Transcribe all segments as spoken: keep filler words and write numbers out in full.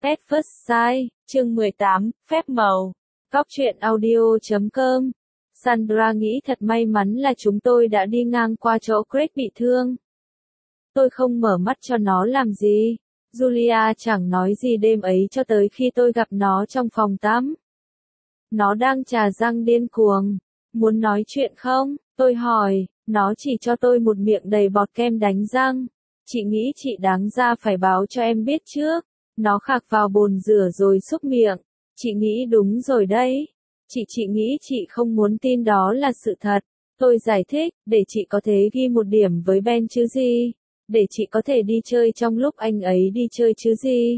At First Sight, chương mười tám, phép màu. Góc truyện audio chấm com. Sandra nghĩ thật may mắn là chúng tôi đã đi ngang qua chỗ Craig bị thương. Tôi không mở mắt cho nó làm gì. Julia chẳng nói gì đêm ấy cho tới khi tôi gặp nó trong phòng tắm. Nó đang chà răng điên cuồng. Muốn nói chuyện không? Tôi hỏi. Nó chỉ cho tôi một miệng đầy bọt kem đánh răng. Chị nghĩ chị đáng ra phải báo cho em biết trước. Nó khạc vào bồn rửa rồi xúc miệng. Chị nghĩ đúng rồi đấy. Chị chị nghĩ chị không muốn tin đó là sự thật. Tôi giải thích, để chị có thể ghi một điểm với Ben chứ gì. Để chị có thể đi chơi trong lúc anh ấy đi chơi chứ gì.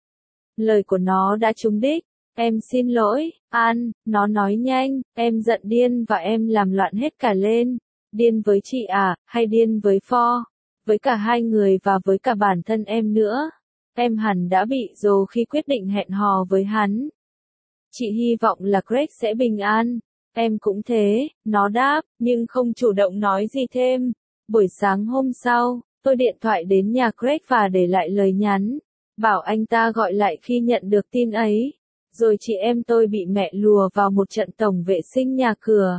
Lời của nó đã trúng đích. Em xin lỗi, An, nó nói nhanh, em giận điên và em làm loạn hết cả lên. Điên với chị à, hay điên với Ford? Với cả hai người và với cả bản thân em nữa. Em hẳn đã bị rồ khi quyết định hẹn hò với hắn. Chị hy vọng là Craig sẽ bình an. Em cũng thế, nó đáp, nhưng không chủ động nói gì thêm. Buổi sáng hôm sau, tôi điện thoại đến nhà Craig và để lại lời nhắn. Bảo anh ta gọi lại khi nhận được tin ấy. Rồi chị em tôi bị mẹ lùa vào một trận tổng vệ sinh nhà cửa.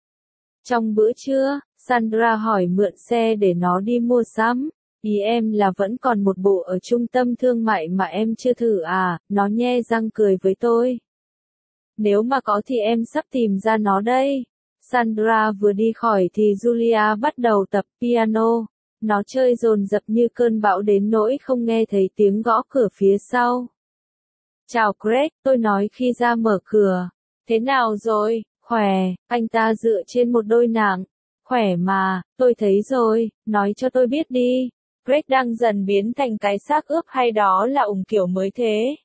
Trong bữa trưa, Sandra hỏi mượn xe để nó đi mua sắm. Ý em là vẫn còn một bộ ở trung tâm thương mại mà em chưa thử à, nó nhe răng cười với tôi. Nếu mà có thì em sắp tìm ra nó đây. Sandra vừa đi khỏi thì Julia bắt đầu tập piano. Nó chơi dồn dập như cơn bão đến nỗi không nghe thấy tiếng gõ cửa phía sau. Chào Craig, tôi nói khi ra mở cửa. Thế nào rồi, khỏe, anh ta dựa trên một đôi nạng. Khỏe mà, tôi thấy rồi, nói cho tôi biết đi. Craig đang dần biến thành cái xác ướp hay đó là ủng kiểu mới thế?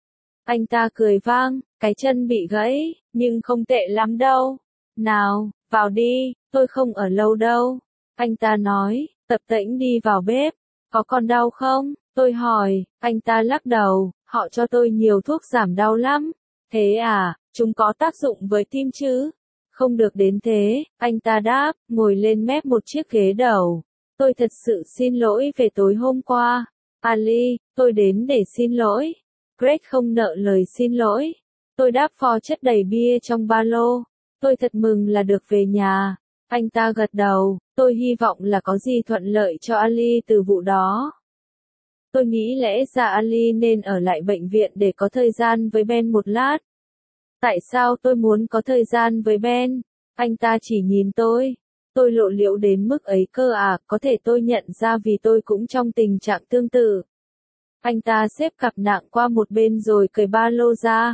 Anh ta cười vang, cái chân bị gãy, nhưng không tệ lắm đâu. Nào, vào đi, tôi không ở lâu đâu. Anh ta nói, tập tễnh đi vào bếp. Có còn đau không? Tôi hỏi, anh ta lắc đầu, họ cho tôi nhiều thuốc giảm đau lắm. Thế à, chúng có tác dụng với tim chứ? Không được đến thế, anh ta đáp, ngồi lên mép một chiếc ghế đầu. Tôi thật sự xin lỗi về tối hôm qua. Ali, tôi đến để xin lỗi. Craig không nợ lời xin lỗi. Tôi đáp phò chất đầy bia trong ba lô. Tôi thật mừng là được về nhà. Anh ta gật đầu, tôi hy vọng là có gì thuận lợi cho Ali từ vụ đó. Tôi nghĩ lẽ ra Ali nên ở lại bệnh viện để có thời gian với Ben một lát. Tại sao tôi muốn có thời gian với Ben? Anh ta chỉ nhìn tôi. Tôi lộ liễu đến mức ấy cơ à, có thể tôi nhận ra vì tôi cũng trong tình trạng tương tự. Anh ta xếp cặp nạng qua một bên rồi cởi ba lô ra.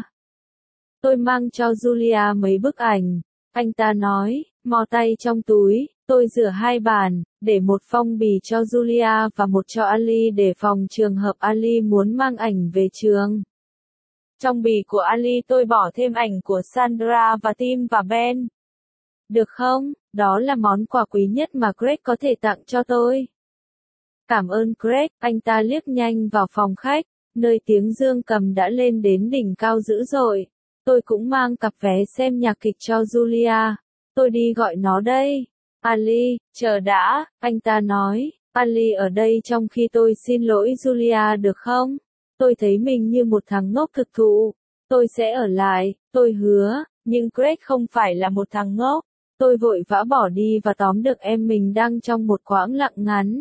Tôi mang cho Julia mấy bức ảnh. Anh ta nói, mò tay trong túi, tôi rửa hai bàn, để một phong bì cho Julia và một cho Ali để phòng trường hợp Ali muốn mang ảnh về trường. Trong bì của Ali tôi bỏ thêm ảnh của Sandra và Tim và Ben. Được không? Đó là món quà quý nhất mà Craig có thể tặng cho tôi. Cảm ơn Craig, anh ta liếc nhanh vào phòng khách, nơi tiếng dương cầm đã lên đến đỉnh cao dữ dội. Tôi cũng mang cặp vé xem nhạc kịch cho Julia. Tôi đi gọi nó đây. Ali, chờ đã, anh ta nói. Ali ở đây trong khi tôi xin lỗi Julia được không? Tôi thấy mình như một thằng ngốc thực thụ. Tôi sẽ ở lại, tôi hứa, nhưng Craig không phải là một thằng ngốc. Tôi vội vã bỏ đi và tóm được em mình đang trong một quãng lặng ngắn.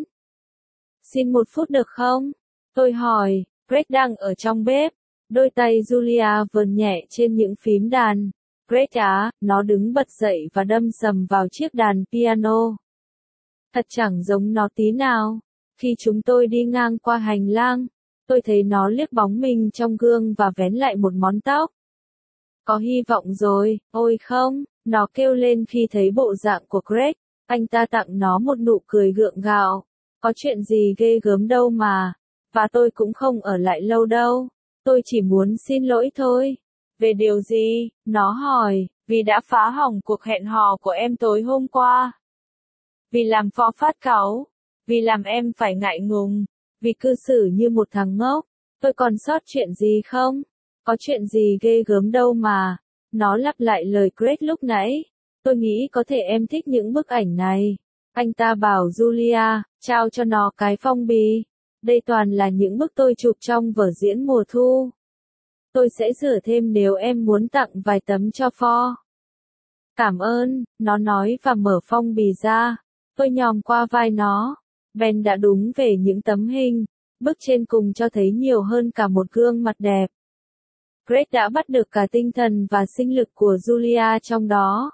Xin một phút được không? Tôi hỏi, Craig đang ở trong bếp. Đôi tay Julia vờn nhẹ trên những phím đàn. Craig á, nó đứng bật dậy và đâm sầm vào chiếc đàn piano. Thật chẳng giống nó tí nào. Khi chúng tôi đi ngang qua hành lang, tôi thấy nó liếc bóng mình trong gương và vén lại một món tóc. Có hy vọng rồi, ôi không, nó kêu lên khi thấy bộ dạng của Craig. Anh ta tặng nó một nụ cười gượng gạo. Có chuyện gì ghê gớm đâu mà. Và tôi cũng không ở lại lâu đâu. Tôi chỉ muốn xin lỗi thôi. Về điều gì? Nó hỏi, vì đã phá hỏng cuộc hẹn hò của em tối hôm qua. Vì làm Ford phát cáu. Vì làm em phải ngại ngùng. Vì cư xử như một thằng ngốc. Tôi còn sót chuyện gì không? Có chuyện gì ghê gớm đâu mà. Nó lặp lại lời Craig lúc nãy. Tôi nghĩ có thể em thích những bức ảnh này. Anh ta bảo Julia, trao cho nó cái phong bì. Đây toàn là những bức tôi chụp trong vở diễn mùa thu. Tôi sẽ sửa thêm nếu em muốn tặng vài tấm cho pho. Cảm ơn, nó nói và mở phong bì ra. Tôi nhòm qua vai nó. Ben đã đúng về những tấm hình. Bức trên cùng cho thấy nhiều hơn cả một gương mặt đẹp. Greg đã bắt được cả tinh thần và sinh lực của Julia trong đó.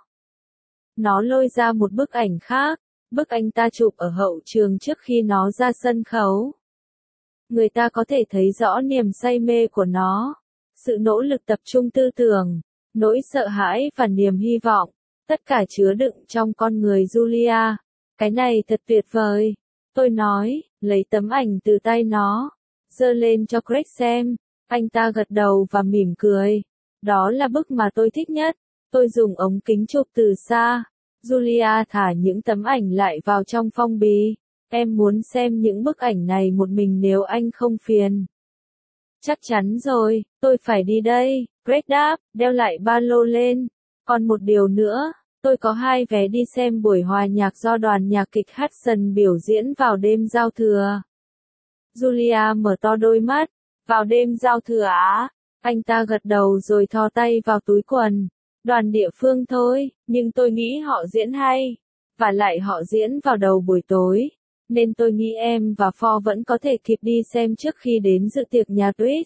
Nó lôi ra một bức ảnh khác, bức anh ta chụp ở hậu trường trước khi nó ra sân khấu. Người ta có thể thấy rõ niềm say mê của nó, sự nỗ lực tập trung tư tưởng, nỗi sợ hãi và niềm hy vọng, tất cả chứa đựng trong con người Julia. Cái này thật tuyệt vời, tôi nói, lấy tấm ảnh từ tay nó, giơ lên cho Greg xem. Anh ta gật đầu và mỉm cười. Đó là bức mà tôi thích nhất. Tôi dùng ống kính chụp từ xa. Julia thả những tấm ảnh lại vào trong phong bì. Em muốn xem những bức ảnh này một mình nếu anh không phiền. Chắc chắn rồi, tôi phải đi đây. Greg đáp, đeo lại ba lô lên. Còn một điều nữa, tôi có hai vé đi xem buổi hòa nhạc do đoàn nhạc kịch Hudson biểu diễn vào đêm giao thừa. Julia mở to đôi mắt. Vào đêm giao thừa á, anh ta gật đầu rồi thò tay vào túi quần. Đoàn địa phương thôi, nhưng tôi nghĩ họ diễn hay. Và lại họ diễn vào đầu buổi tối. Nên tôi nghĩ em và Ford vẫn có thể kịp đi xem trước khi đến dự tiệc nhà Twist.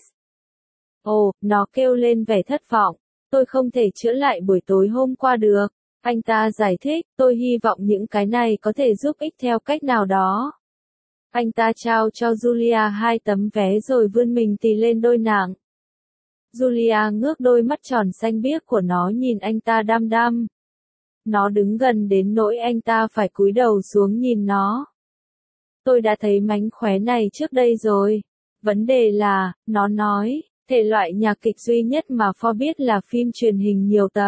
Ồ, nó kêu lên vẻ thất vọng. Tôi không thể chữa lại buổi tối hôm qua được. Anh ta giải thích, tôi hy vọng những cái này có thể giúp ích theo cách nào đó. Anh ta trao cho Julia hai tấm vé rồi vươn mình tì lên đôi nàng. Julia ngước đôi mắt tròn xanh biếc của nó nhìn anh ta đăm đăm. Nó đứng gần đến nỗi anh ta phải cúi đầu xuống nhìn nó. Tôi đã thấy mánh khóe này trước đây rồi. Vấn đề là, nó nói, thể loại nhạc kịch duy nhất mà Ford biết là phim truyền hình nhiều tập.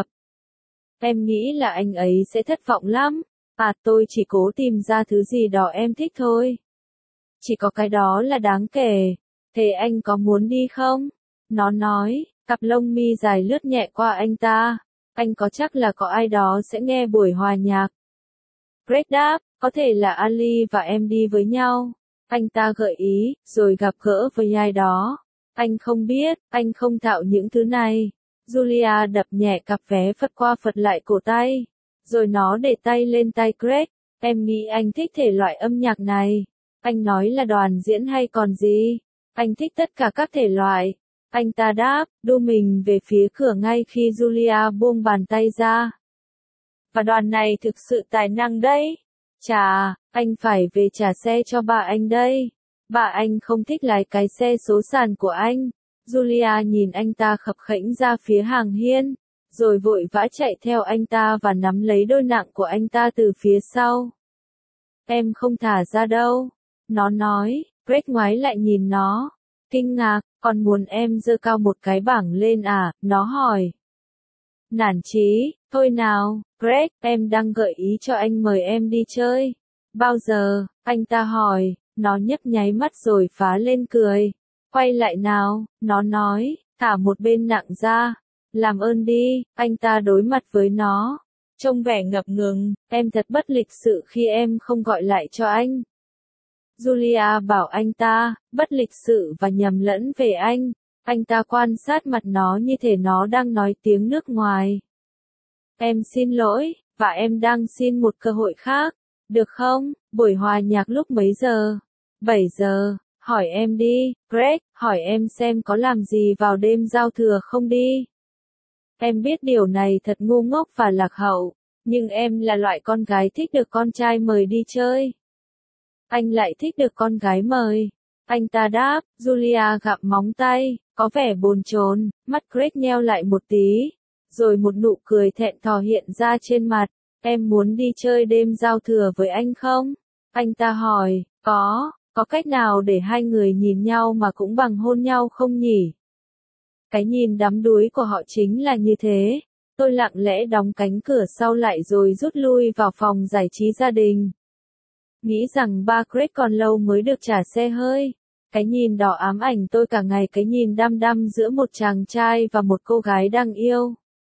Em nghĩ là anh ấy sẽ thất vọng lắm. À, tôi chỉ cố tìm ra thứ gì đó em thích thôi. Chỉ có cái đó là đáng kể. Thế anh có muốn đi không? Nó nói, cặp lông mi dài lướt nhẹ qua anh ta. Anh có chắc là có ai đó sẽ nghe buổi hòa nhạc? Greg đáp, có thể là Ali và em đi với nhau. Anh ta gợi ý, rồi gặp gỡ với ai đó. Anh không biết, anh không thạo những thứ này. Julia đập nhẹ cặp vé phật qua phật lại cổ tay. Rồi nó để tay lên tay Greg. Em nghĩ anh thích thể loại âm nhạc này. Anh nói là đoàn diễn hay còn gì? Anh thích tất cả các thể loại. Anh ta đáp, đu mình về phía cửa ngay khi Julia buông bàn tay ra. Và đoàn này thực sự tài năng đấy. Chà, anh phải về trả xe cho bà anh đây. Bà anh không thích lái cái xe số sàn của anh. Julia nhìn anh ta khập khễnh ra phía hàng hiên, rồi vội vã chạy theo anh ta và nắm lấy đôi nặng của anh ta từ phía sau. Em không thả ra đâu. Nó nói, Greg ngoái lại nhìn nó. Kinh ngạc, còn muốn em giơ cao một cái bảng lên à, nó hỏi. Nản chí, thôi nào, Greg, em đang gợi ý cho anh mời em đi chơi. Bao giờ, anh ta hỏi, nó nhấp nháy mắt rồi phá lên cười. Quay lại nào, nó nói, thả một bên nặng ra. Làm ơn đi, anh ta đối mặt với nó. Trông vẻ ngập ngừng, em thật bất lịch sự khi em không gọi lại cho anh. Julia bảo anh ta, bất lịch sự và nhầm lẫn về anh. Anh ta quan sát mặt nó như thể nó đang nói tiếng nước ngoài. Em xin lỗi, và em đang xin một cơ hội khác. Được không? Buổi hòa nhạc lúc mấy giờ? bảy giờ. Hỏi em đi, Greg, hỏi em xem có làm gì vào đêm giao thừa không đi. Em biết điều này thật ngu ngốc và lạc hậu, nhưng em là loại con gái thích được con trai mời đi chơi. Anh lại thích được con gái mời. Anh ta đáp, Julia gặm móng tay, có vẻ bồn chồn, mắt Greg nheo lại một tí. Rồi một nụ cười thẹn thò hiện ra trên mặt. Em muốn đi chơi đêm giao thừa với anh không? Anh ta hỏi, có, có cách nào để hai người nhìn nhau mà cũng bằng hôn nhau không nhỉ? Cái nhìn đắm đuối của họ chính là như thế. Tôi lặng lẽ đóng cánh cửa sau lại rồi rút lui vào phòng giải trí gia đình. Nghĩ rằng ba Greg còn lâu mới được trả xe hơi. Cái nhìn đỏ ám ảnh tôi cả ngày, cái nhìn đăm đăm giữa một chàng trai và một cô gái đang yêu.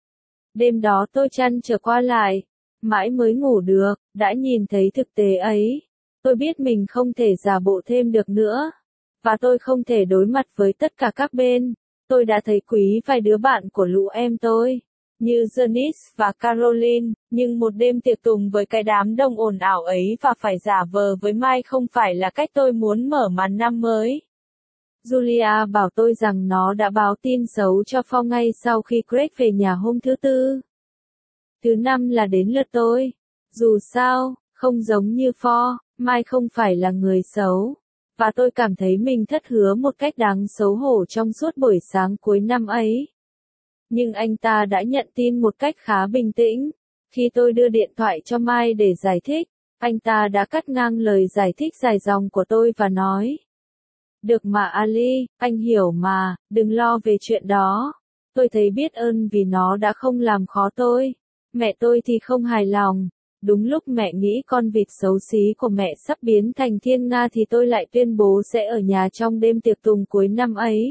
Đêm đó tôi chăn trở qua lại, mãi mới ngủ được, đã nhìn thấy thực tế ấy. Tôi biết mình không thể giả bộ thêm được nữa. và tôi không thể đối mặt với tất cả các bên. Tôi đã thấy quý vài đứa bạn của lũ em tôi, như Janice và Caroline, nhưng một đêm tiệc tùng với cái đám đông ồn ào ấy và phải giả vờ với Mike không phải là cách tôi muốn mở màn năm mới. Julia bảo tôi rằng nó đã báo tin xấu cho Phong ngay sau khi Craig về nhà hôm thứ tư. Thứ năm là đến lượt tôi. Dù sao, không giống như Phong, Mike không phải là người xấu. Và tôi cảm thấy mình thất hứa một cách đáng xấu hổ trong suốt buổi sáng cuối năm ấy. Nhưng anh ta đã nhận tin một cách khá bình tĩnh. Khi tôi đưa điện thoại cho Mike để giải thích, anh ta đã cắt ngang lời giải thích dài dòng của tôi và nói: "Được mà Ali, anh hiểu mà, đừng lo về chuyện đó. Tôi thấy biết ơn vì nó đã không làm khó tôi. Mẹ tôi thì không hài lòng. Đúng lúc mẹ nghĩ con vịt xấu xí của mẹ sắp biến thành thiên nga thì tôi lại tuyên bố sẽ ở nhà trong đêm tiệc tùng cuối năm ấy.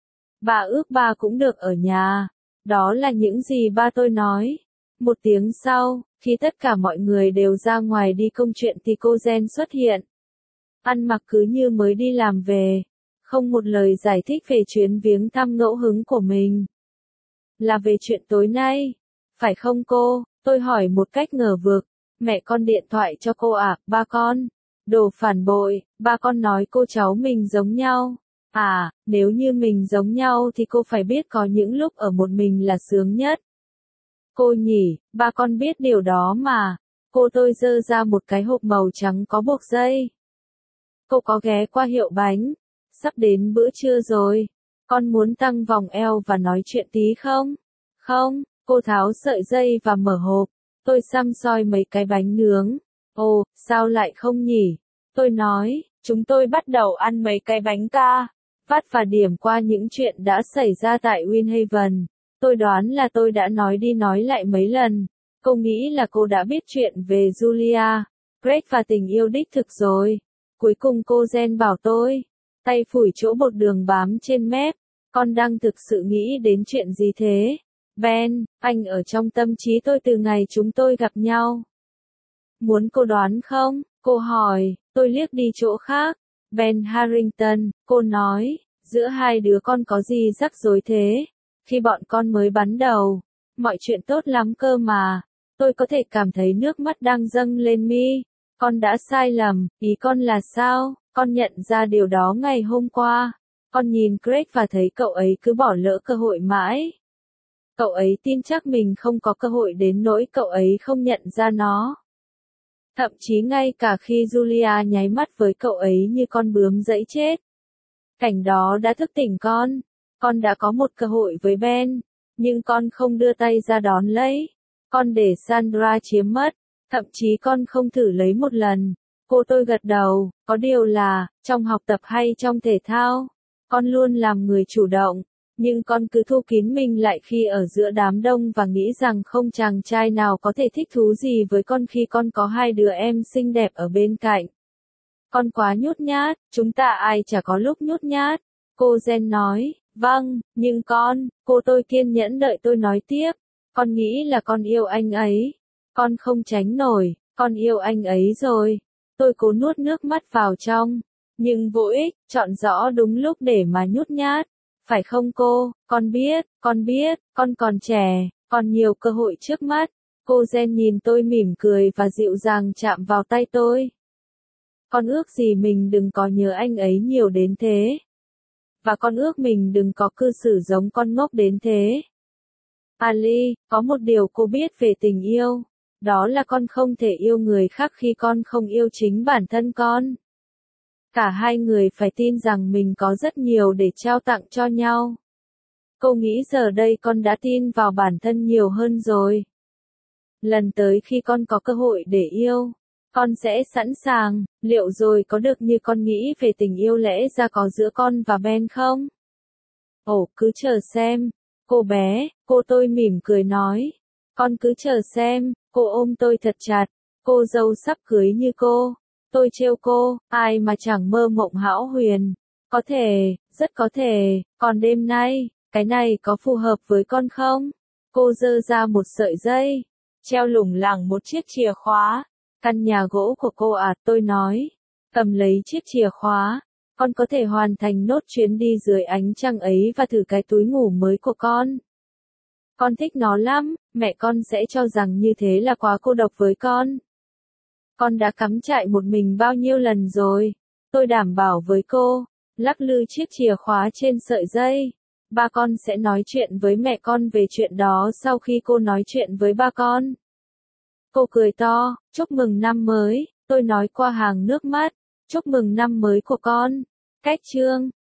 Bà ước ba cũng được ở nhà." Đó là những gì ba tôi nói. Một tiếng sau, khi tất cả mọi người đều ra ngoài đi công chuyện thì cô Jen xuất hiện. Ăn mặc cứ như mới đi làm về. Không một lời giải thích về chuyến viếng thăm ngẫu hứng của mình. Là về chuyện tối nay. Phải không cô? Tôi hỏi một cách ngờ vực. Mẹ con điện thoại cho cô à, ba con. Đồ phản bội, ba con nói cô cháu mình giống nhau. À, nếu như mình giống nhau thì cô phải biết có những lúc ở một mình là sướng nhất. Cô nhỉ, ba con biết điều đó mà. Cô tôi giơ ra một cái hộp màu trắng có buộc dây. Cô có ghé qua hiệu bánh. Sắp đến bữa trưa rồi. Con muốn tăng vòng eo và nói chuyện tí không? Không, cô tháo sợi dây và mở hộp. Tôi xăm soi mấy cái bánh nướng. Ồ, sao lại không nhỉ? Tôi nói, chúng tôi bắt đầu ăn mấy cái bánh ca. Vắt và điểm qua những chuyện đã xảy ra tại Winhaven. Tôi đoán là tôi đã nói đi nói lại mấy lần. Cô nghĩ là cô đã biết chuyện về Julia, Craig và tình yêu đích thực rồi. Cuối cùng cô Jen bảo tôi, tay phủi chỗ bột đường bám trên mép. Con đang thực sự nghĩ đến chuyện gì thế? Ben, anh ở trong tâm trí tôi từ ngày chúng tôi gặp nhau. Muốn cô đoán không? Cô hỏi, tôi liếc đi chỗ khác. Ben Harrington, cô nói, giữa hai đứa con có gì rắc rối thế? Khi bọn con mới bắn đầu, mọi chuyện tốt lắm cơ mà. Tôi có thể cảm thấy nước mắt đang dâng lên mi. Con đã sai lầm, ý con là sao? Con nhận ra điều đó ngày hôm qua. Con nhìn Craig và thấy cậu ấy cứ bỏ lỡ cơ hội mãi. Cậu ấy tin chắc mình không có cơ hội đến nỗi cậu ấy không nhận ra nó. Thậm chí ngay cả khi Julia nháy mắt với cậu ấy như con bướm dẫy chết. Cảnh đó đã thức tỉnh con. Con đã có một cơ hội với Ben, nhưng con không đưa tay ra đón lấy. Con để Sandra chiếm mất, thậm chí con không thử lấy một lần. Cô tôi gật đầu, có điều là, trong học tập hay trong thể thao, con luôn làm người chủ động. Nhưng con cứ thu kín mình lại khi ở giữa đám đông và nghĩ rằng không chàng trai nào có thể thích thú gì với con khi con có hai đứa em xinh đẹp ở bên cạnh. Con quá nhút nhát, chúng ta ai chả có lúc nhút nhát. Cô Jen nói, vâng, nhưng con, cô tôi kiên nhẫn đợi tôi nói tiếp. Con nghĩ là con yêu anh ấy. Con không tránh nổi, con yêu anh ấy rồi. Tôi cố nuốt nước mắt vào trong. Nhưng vô ích, chọn rõ đúng lúc để mà nhút nhát. Phải không cô? Con biết, con biết, con còn trẻ, còn nhiều cơ hội trước mắt. Cô Jen nhìn tôi mỉm cười và dịu dàng chạm vào tay tôi. Con ước gì mình đừng có nhớ anh ấy nhiều đến thế. Và con ước mình đừng có cư xử giống con ngốc đến thế. Ali, có một điều cô biết về tình yêu. Đó là con không thể yêu người khác khi con không yêu chính bản thân con. Cả hai người phải tin rằng mình có rất nhiều để trao tặng cho nhau. Cô nghĩ giờ đây con đã tin vào bản thân nhiều hơn rồi. Lần tới khi con có cơ hội để yêu, con sẽ sẵn sàng. Liệu rồi có được như con nghĩ về tình yêu lẽ ra có giữa con và Ben không? Ồ, cứ chờ xem. Cô bé, cô tôi mỉm cười nói. Con cứ chờ xem. Cô ôm tôi thật chặt. Cô dâu sắp cưới như cô. Tôi trêu cô, ai mà chẳng mơ mộng hão huyền. Có thể, rất có thể, còn đêm nay, cái này có phù hợp với con không? Cô giơ ra một sợi dây, treo lủng lẳng một chiếc chìa khóa. Căn nhà gỗ của cô à, tôi nói. Cầm lấy chiếc chìa khóa. Con có thể hoàn thành nốt chuyến đi dưới ánh trăng ấy và thử cái túi ngủ mới của con. Con thích nó lắm, mẹ con sẽ cho rằng như thế là quá cô độc với con. Con đã cắm trại một mình bao nhiêu lần rồi? Tôi đảm bảo với cô, lắc lư chiếc chìa khóa trên sợi dây. Ba con sẽ nói chuyện với mẹ con về chuyện đó sau khi cô nói chuyện với ba con. Cô cười to, chúc mừng năm mới, tôi nói qua hàng nước mắt, chúc mừng năm mới của con. Cách chương